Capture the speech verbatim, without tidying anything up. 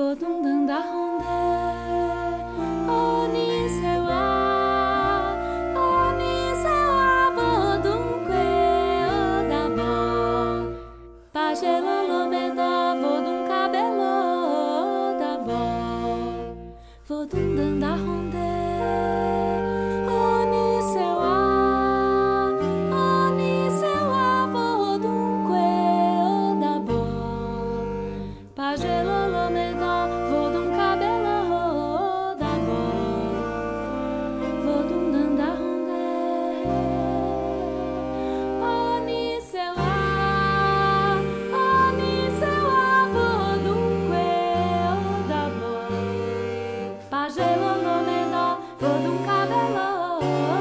vodun danda honde oni sewa oni sewa vodun que odaba pajelo lomeda vodun cabelo daba vodun danda honde oni sewa oni sewa vodun que odaba pajelo lomeda vodun cabelo daba vodun danda honde oni sewa oni sewa vodun que odaba pajelo lomeda vodun cabelo